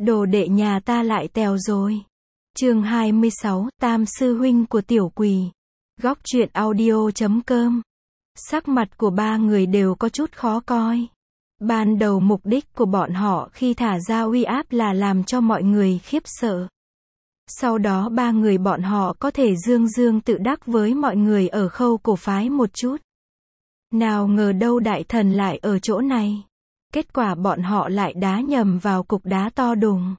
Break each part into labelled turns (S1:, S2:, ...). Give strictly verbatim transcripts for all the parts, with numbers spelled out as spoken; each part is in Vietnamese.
S1: Đồ đệ nhà ta lại tèo rồi. Chương hai mươi sáu, Tam sư huynh của tiểu quỳ. Góc truyện audio chấm com. Sắc mặt của ba người đều có chút khó coi. Ban đầu mục đích của bọn họ khi thả ra uy áp là làm cho mọi người khiếp sợ. Sau đó ba người bọn họ có thể dương dương tự đắc với mọi người ở Khâu Cổ phái một chút. Nào ngờ đâu đại thần lại ở chỗ này. Kết quả bọn họ lại đá nhầm vào cục đá to đùng.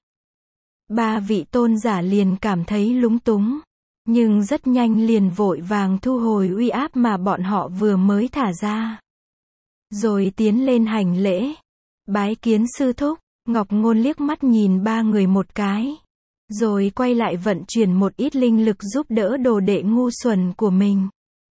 S1: Ba vị tôn giả liền cảm thấy lúng túng. Nhưng rất nhanh liền vội vàng thu hồi uy áp mà bọn họ vừa mới thả ra. Rồi tiến lên hành lễ. Bái kiến sư thúc. Ngọc Ngôn liếc mắt nhìn ba người một cái. Rồi quay lại vận chuyển một ít linh lực giúp đỡ đồ đệ ngu xuẩn của mình.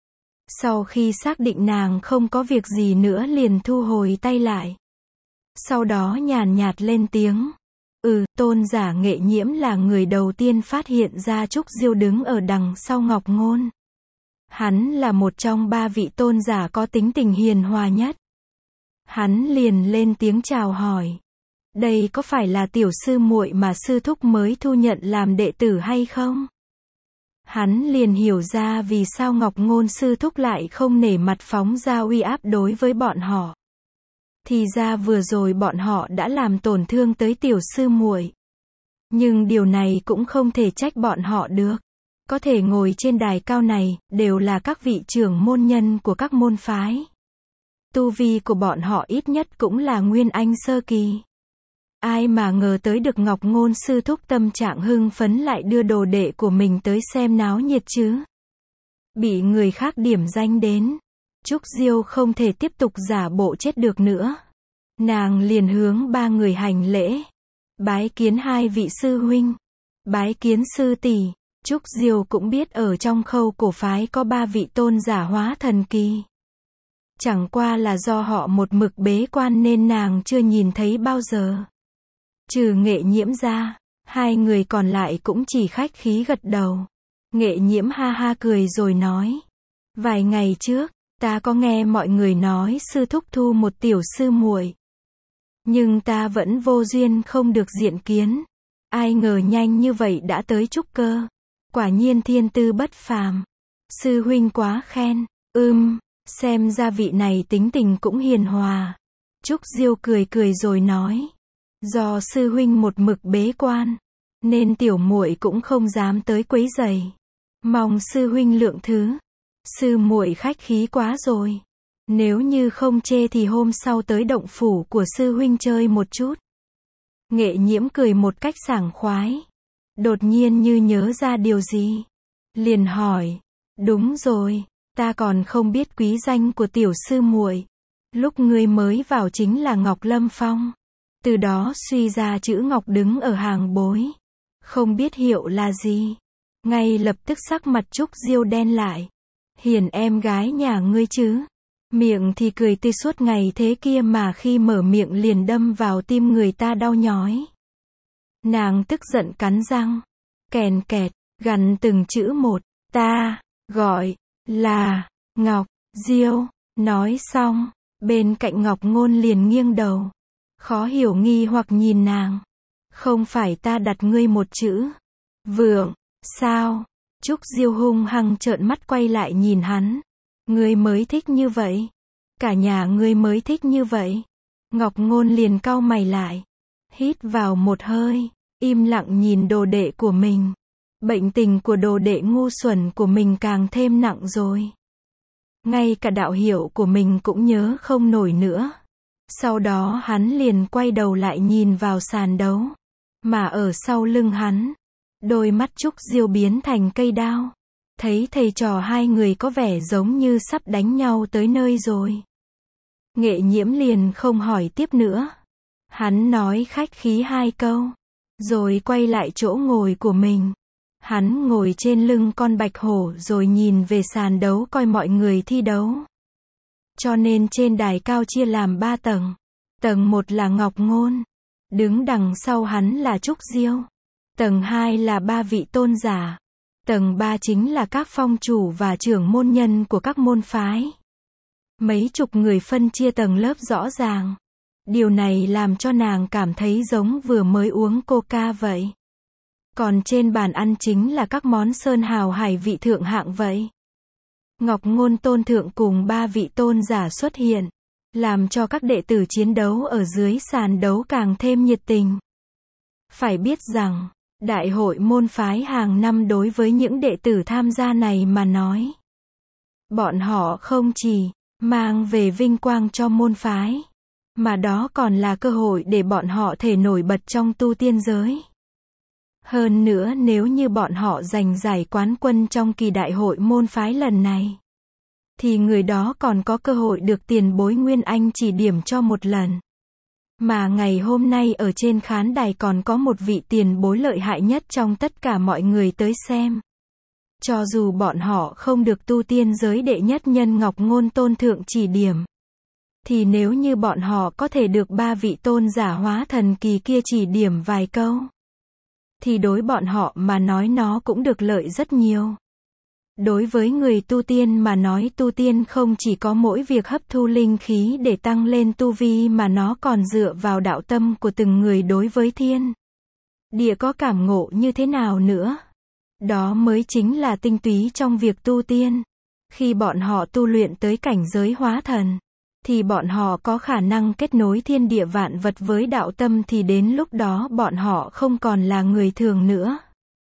S1: Sau khi xác định nàng không có việc gì nữa liền thu hồi tay lại. Sau đó nhàn nhạt lên tiếng. Ừ, tôn giả Nghệ Nhiễm là người đầu tiên phát hiện ra Trúc Diêu đứng ở đằng sau Ngọc Ngôn. Hắn là một trong ba vị tôn giả có tính tình hiền hòa nhất. Hắn liền lên tiếng chào hỏi. Đây có phải là tiểu sư muội mà sư thúc mới thu nhận làm đệ tử hay không? Hắn liền hiểu ra vì sao Ngọc Ngôn sư thúc lại không nể mặt phóng ra uy áp đối với bọn họ. Thì ra vừa rồi bọn họ đã làm tổn thương tới tiểu sư muội. Nhưng điều này cũng không thể trách bọn họ được. Có thể ngồi trên đài cao này, đều là các vị trưởng môn nhân của các môn phái. Tu vi của bọn họ ít nhất cũng là Nguyên Anh sơ kỳ. Ai mà ngờ tới được Ngọc Ngôn sư thúc tâm trạng hưng phấn lại đưa đồ đệ của mình tới xem náo nhiệt chứ. Bị người khác điểm danh đến. Trúc Diêu không thể tiếp tục giả bộ chết được nữa. Nàng liền hướng ba người hành lễ. Bái kiến hai vị sư huynh. Bái kiến sư tỷ. Trúc Diêu cũng biết ở trong Khâu Cổ phái có ba vị tôn giả hóa thần kỳ. Chẳng qua là do họ một mực bế quan nên nàng chưa nhìn thấy bao giờ. Trừ Nghệ Nhiễm ra, hai người còn lại cũng chỉ khách khí gật đầu. Nghệ Nhiễm ha ha cười rồi nói. Vài ngày trước, ta có nghe mọi người nói sư thúc thu một tiểu sư muội. Nhưng ta vẫn vô duyên không được diện kiến. Ai ngờ nhanh như vậy đã tới trúc cơ. Quả nhiên thiên tư bất phàm. Sư huynh quá khen. Ưm, xem ra vị này tính tình cũng hiền hòa. Trúc Diêu cười cười rồi nói. Do sư huynh một mực bế quan, nên tiểu muội cũng không dám tới quấy rầy. Mong sư huynh lượng thứ. Sư muội khách khí quá rồi. Nếu như không chê thì hôm sau tới động phủ của sư huynh chơi một chút. Nghệ Nhiễm cười một cách sảng khoái. Đột nhiên như nhớ ra điều gì. Liền hỏi. Đúng rồi, ta còn không biết quý danh của tiểu sư muội. Lúc ngươi mới vào chính là Ngọc Lâm Phong. Từ đó suy ra chữ Ngọc đứng ở hàng bối. Không biết hiệu là gì. Ngay lập tức sắc mặt Trúc Diêu đen lại. Hiền em gái nhà ngươi chứ. Miệng thì cười tươi suốt ngày thế kia mà khi mở miệng liền đâm vào tim người ta đau nhói. Nàng tức giận cắn răng. Kèn kẹt, gằn từng chữ một. Ta, gọi, là, Ngọc, Diêu. Nói xong, bên cạnh Ngọc Ngôn liền nghiêng đầu. Khó hiểu nghi hoặc nhìn nàng. Không phải ta đặt ngươi một chữ. Vượng, sao? Trúc Diêu hung hăng trợn mắt quay lại nhìn hắn. Ngươi mới thích như vậy. Cả nhà ngươi mới thích như vậy. Ngọc Ngôn liền cau mày lại. Hít vào một hơi. Im lặng nhìn đồ đệ của mình. Bệnh tình của đồ đệ ngu xuẩn của mình càng thêm nặng rồi. Ngay cả đạo hiệu của mình cũng nhớ không nổi nữa. Sau đó hắn liền quay đầu lại nhìn vào sàn đấu. Mà ở sau lưng hắn, đôi mắt Trúc Diêu biến thành cây đao. Thấy thầy trò hai người có vẻ giống như sắp đánh nhau tới nơi rồi. Nghệ Nhiễm liền không hỏi tiếp nữa. Hắn nói khách khí hai câu. Rồi quay lại chỗ ngồi của mình. Hắn ngồi trên lưng con bạch hổ rồi nhìn về sàn đấu coi mọi người thi đấu. Cho nên trên đài cao chia làm ba tầng. Tầng một là Ngọc Ngôn. Đứng đằng sau hắn là Trúc Diêu. Tầng hai là ba vị tôn giả. Tầng ba chính là các phong chủ và trưởng môn nhân của các môn phái. Mấy chục người phân chia tầng lớp rõ ràng. Điều này làm cho nàng cảm thấy giống vừa mới uống coca vậy. Còn trên bàn ăn chính là các món sơn hào hải vị thượng hạng vậy. Ngọc Ngôn Tôn Thượng cùng ba vị tôn giả xuất hiện, làm cho các đệ tử chiến đấu ở dưới sàn đấu càng thêm nhiệt tình. Phải biết rằng, đại hội môn phái hàng năm đối với những đệ tử tham gia này mà nói, bọn họ không chỉ mang về vinh quang cho môn phái, mà đó còn là cơ hội để bọn họ thể nổi bật trong tu tiên giới. Hơn nữa nếu như bọn họ giành giải quán quân trong kỳ đại hội môn phái lần này, thì người đó còn có cơ hội được tiền bối Nguyên Anh chỉ điểm cho một lần. Mà ngày hôm nay ở trên khán đài còn có một vị tiền bối lợi hại nhất trong tất cả mọi người tới xem. Cho dù bọn họ không được tu tiên giới đệ nhất nhân Ngọc Ngôn Tôn Thượng chỉ điểm, thì nếu như bọn họ có thể được ba vị tôn giả hóa thần kỳ kia chỉ điểm vài câu, thì đối bọn họ mà nói nó cũng được lợi rất nhiều. Đối với người tu tiên mà nói, tu tiên không chỉ có mỗi việc hấp thu linh khí để tăng lên tu vi mà nó còn dựa vào đạo tâm của từng người đối với thiên địa có cảm ngộ như thế nào nữa. Đó mới chính là tinh túy trong việc tu tiên. Khi bọn họ tu luyện tới cảnh giới hóa thần, thì bọn họ có khả năng kết nối thiên địa vạn vật với đạo tâm, thì đến lúc đó bọn họ không còn là người thường nữa.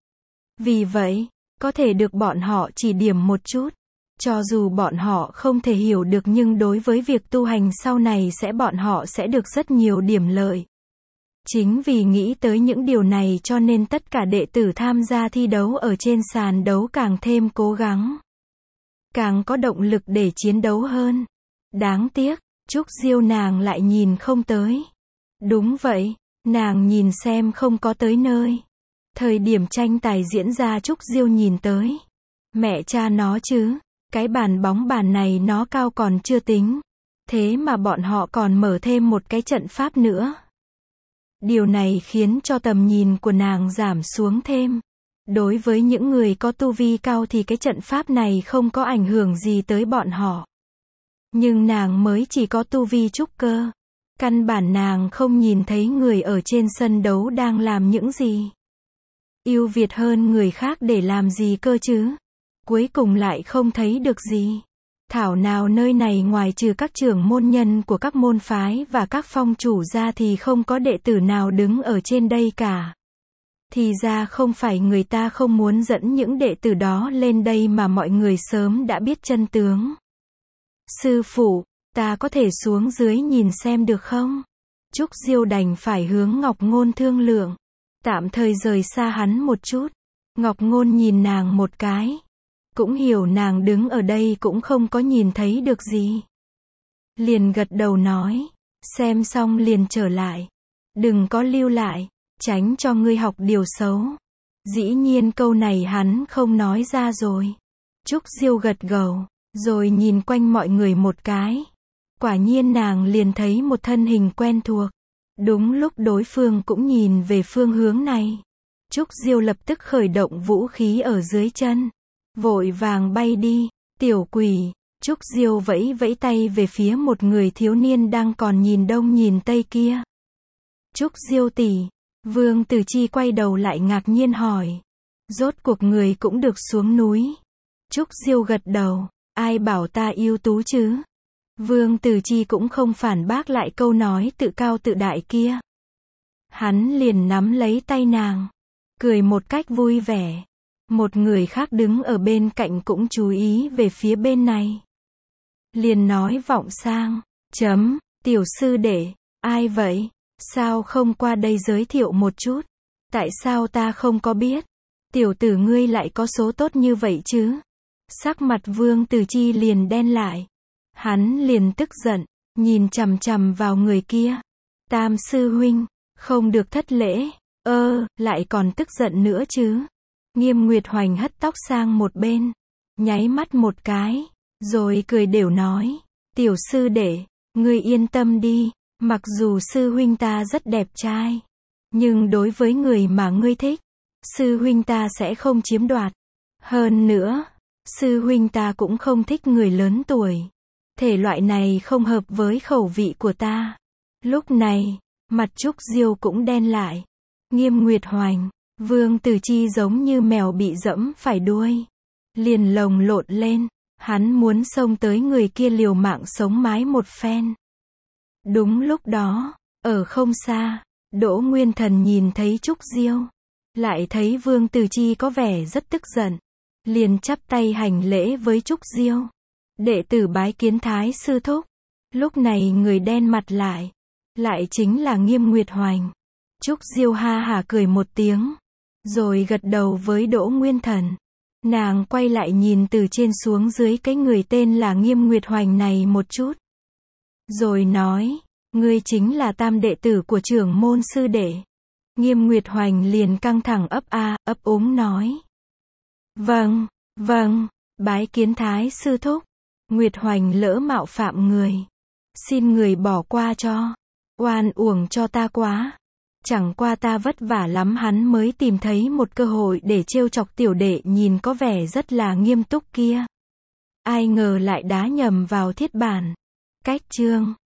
S1: Vì vậy, có thể được bọn họ chỉ điểm một chút, cho dù bọn họ không thể hiểu được, nhưng đối với việc tu hành sau này sẽ bọn họ sẽ được rất nhiều điểm lợi. Chính vì nghĩ tới những điều này cho nên tất cả đệ tử tham gia thi đấu ở trên sàn đấu càng thêm cố gắng, càng có động lực để chiến đấu hơn. Đáng tiếc, Trúc Diêu nàng lại nhìn không tới. Đúng vậy, nàng nhìn xem không có tới nơi. Thời điểm tranh tài diễn ra Trúc Diêu nhìn tới. Mẹ cha nó chứ, cái bàn bóng bàn này nó cao còn chưa tính. Thế mà bọn họ còn mở thêm một cái trận pháp nữa. Điều này khiến cho tầm nhìn của nàng giảm xuống thêm. Đối với những người có tu vi cao thì cái trận pháp này không có ảnh hưởng gì tới bọn họ. Nhưng nàng mới chỉ có tu vi trúc cơ. Căn bản nàng không nhìn thấy người ở trên sân đấu đang làm những gì. Ưu việt hơn người khác để làm gì cơ chứ? Cuối cùng lại không thấy được gì. Thảo nào nơi này ngoài trừ các trưởng môn nhân của các môn phái và các phong chủ ra thì không có đệ tử nào đứng ở trên đây cả. Thì ra không phải người ta không muốn dẫn những đệ tử đó lên đây mà mọi người sớm đã biết chân tướng. Sư phụ, ta có thể xuống dưới nhìn xem được không? Trúc Diêu đành phải hướng Ngọc Ngôn thương lượng. Tạm thời rời xa hắn một chút. Ngọc Ngôn nhìn nàng một cái. Cũng hiểu nàng đứng ở đây cũng không có nhìn thấy được gì. Liền gật đầu nói. Xem xong liền trở lại. Đừng có lưu lại. Tránh cho ngươi học điều xấu. Dĩ nhiên câu này hắn không nói ra rồi. Trúc Diêu gật gđầu. Rồi nhìn quanh mọi người một cái. Quả nhiên nàng liền thấy một thân hình quen thuộc. Đúng lúc đối phương cũng nhìn về phương hướng này. Trúc Diêu lập tức khởi động vũ khí ở dưới chân. Vội vàng bay đi. Tiểu quỷ. Trúc Diêu vẫy vẫy tay về phía một người thiếu niên đang còn nhìn đông nhìn tây kia. Trúc Diêu tỷ. Vương Tử Chi quay đầu lại ngạc nhiên hỏi. Rốt cuộc người cũng được xuống núi. Trúc Diêu gật đầu. Ai bảo ta ưu tú chứ? Vương Tử Chi cũng không phản bác lại câu nói tự cao tự đại kia. Hắn liền nắm lấy tay nàng. Cười một cách vui vẻ. Một người khác đứng ở bên cạnh cũng chú ý về phía bên này. Liền nói vọng sang. Chấm, tiểu sư đệ. Ai vậy? Sao không qua đây giới thiệu một chút? Tại sao ta không có biết? Tiểu tử ngươi lại có số tốt như vậy chứ? Sắc mặt Vương Tử Chi liền đen lại. Hắn liền tức giận, nhìn chằm chằm vào người kia. Tam sư huynh, không được thất lễ. Ơ, lại còn tức giận nữa chứ? Nghiêm Nguyệt Hoành hất tóc sang một bên, nháy mắt một cái, rồi cười đều nói. Tiểu sư đệ, ngươi yên tâm đi. Mặc dù sư huynh ta rất đẹp trai, nhưng đối với người mà ngươi thích, sư huynh ta sẽ không chiếm đoạt. Hơn nữa, sư huynh ta cũng không thích người lớn tuổi. Thể loại này không hợp với khẩu vị của ta. Lúc này, mặt Trúc Diêu cũng đen lại. Nghiêm Nguyệt Hoành, Vương Tử Chi giống như mèo bị dẫm phải đuôi. Liền lồng lộn lên, hắn muốn xông tới người kia liều mạng sống mái một phen. Đúng lúc đó, ở không xa, Đỗ Nguyên Thần nhìn thấy Trúc Diêu, lại thấy Vương Tử Chi có vẻ rất tức giận, liền chắp tay hành lễ với Trúc Diêu. Đệ tử bái kiến Thái sư thúc. Lúc này người đen mặt lại, lại chính là Nghiêm Nguyệt Hoành. Trúc Diêu ha hả cười một tiếng, rồi gật đầu với Đỗ Nguyên Thần. Nàng quay lại nhìn từ trên xuống dưới cái người tên là Nghiêm Nguyệt Hoành này một chút. Rồi nói, ngươi chính là tam đệ tử của trưởng môn sư đệ. Nghiêm Nguyệt Hoành liền căng thẳng ấp a, ấp úng nói. Vâng, vâng, bái kiến Thái sư thúc. Nguyệt Hoành lỡ mạo phạm người. Xin người bỏ qua cho. Oan uổng cho ta quá. Chẳng qua ta vất vả lắm hắn mới tìm thấy một cơ hội để trêu chọc tiểu đệ nhìn có vẻ rất là nghiêm túc kia. Ai ngờ lại đá nhầm vào thiết bản. Cách chương